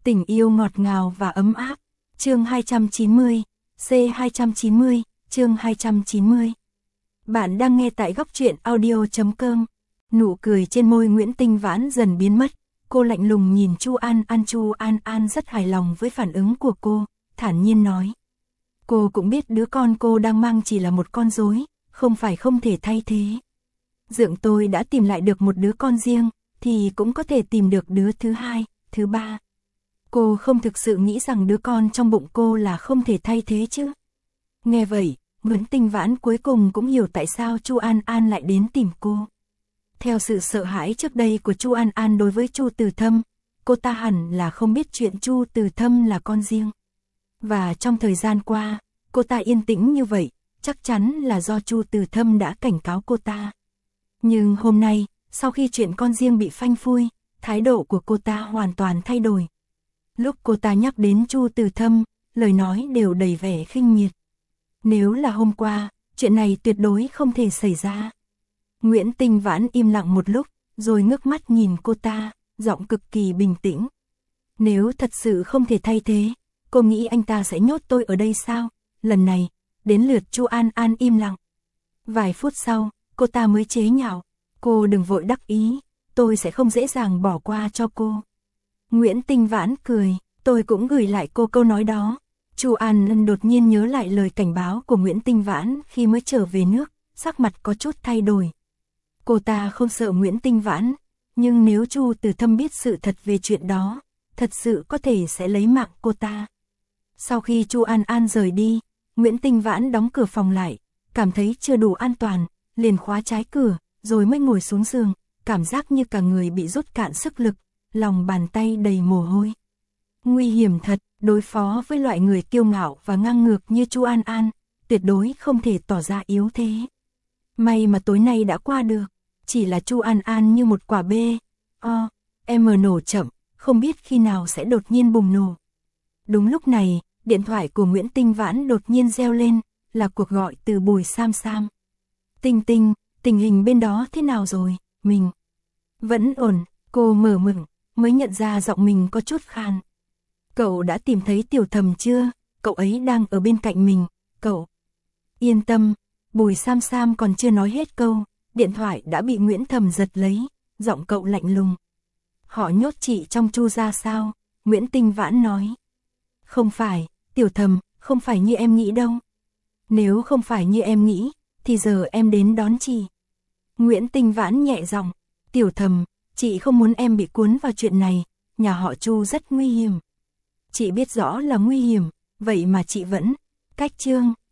Tình yêu ngọt ngào và ấm áp. Chương 290, C290, chương 290. Bạn đang nghe tại góc truyện audio.com. Nụ cười trên môi Nguyễn Tinh Vãn dần biến mất, cô lạnh lùng nhìn Chu An An. Chu An An rất hài lòng với phản ứng của cô, thản nhiên nói. Cô cũng biết đứa con cô đang mang chỉ là một con rối, không phải không thể thay thế. Dượng tôi đã tìm lại được một đứa con riêng, thì cũng có thể tìm được đứa thứ hai, thứ ba. Cô không thực sự nghĩ rằng đứa con trong bụng cô là không thể thay thế chứ. Nghe vậy, Nguyễn Tinh Vãn cuối cùng cũng hiểu tại sao Chu An An lại đến tìm cô. Theo sự sợ hãi trước đây của Chu An An đối với Chu Từ Thâm, cô ta hẳn là không biết chuyện Chu Từ Thâm là con riêng. Và trong thời gian qua, cô ta yên tĩnh như vậy, chắc chắn là do Chu Từ Thâm đã cảnh cáo cô ta. Nhưng hôm nay, sau khi chuyện con riêng bị phanh phui, thái độ của cô ta hoàn toàn thay đổi. Lúc cô ta nhắc đến Chu Từ Thâm, lời nói đều đầy vẻ khinh miệt. Nếu là hôm qua, chuyện này tuyệt đối không thể xảy ra. Nguyễn Tinh Vãn im lặng một lúc, rồi ngước mắt nhìn cô ta, giọng cực kỳ bình tĩnh. Nếu thật sự không thể thay thế, cô nghĩ anh ta sẽ nhốt tôi ở đây sao? Lần này, đến lượt Chu An An im lặng. Vài phút sau, cô ta mới chế nhạo. Cô đừng vội đắc ý, tôi sẽ không dễ dàng bỏ qua cho cô. Nguyễn Tinh Vãn cười, tôi cũng gửi lại cô câu nói đó. Chu An An đột nhiên nhớ lại lời cảnh báo của Nguyễn Tinh Vãn khi mới trở về nước, sắc mặt có chút thay đổi. Cô ta không sợ Nguyễn Tinh Vãn, nhưng nếu Chu Từ Thâm biết sự thật về chuyện đó, thật sự có thể sẽ lấy mạng cô ta. Sau khi Chu An An rời đi, Nguyễn Tinh Vãn đóng cửa phòng lại, cảm thấy chưa đủ an toàn, liền khóa trái cửa, rồi mới ngồi xuống giường, cảm giác như cả người bị rút cạn sức lực, lòng bàn tay đầy mồ hôi. Nguy hiểm thật, đối phó với loại người kiêu ngạo và ngang ngược như Chu An An, tuyệt đối không thể tỏ ra yếu thế. May mà tối nay đã qua được, chỉ là Chu An An như một quả nổ chậm, không biết khi nào sẽ đột nhiên bùng nổ. Đúng lúc này, điện thoại của Nguyễn Tinh Vãn đột nhiên reo lên, là cuộc gọi từ Bùi Sam Sam. Tinh Tinh, tình hình bên đó thế nào rồi? Mình vẫn ổn. Cô mở miệng, mới nhận ra giọng mình có chút khan. Cậu đã tìm thấy Tiểu Thầm chưa? Cậu ấy đang ở bên cạnh mình. Cậu yên tâm. Bùi Sam Sam còn chưa nói hết câu, điện thoại đã bị Nguyễn Thầm giật lấy, giọng cậu lạnh lùng. Họ nhốt chị trong Chu gia sao? Nguyễn Tinh Vãn nói. Không phải, Tiểu Thầm, không phải như em nghĩ đâu. Nếu không phải như em nghĩ, thì giờ em đến đón chị. Nguyễn Tinh Vãn nhẹ giọng. Tiểu Thầm, chị không muốn em bị cuốn vào chuyện này, nhà họ Chu rất nguy hiểm. Chị biết rõ là nguy hiểm, vậy mà chị vẫn cách chương.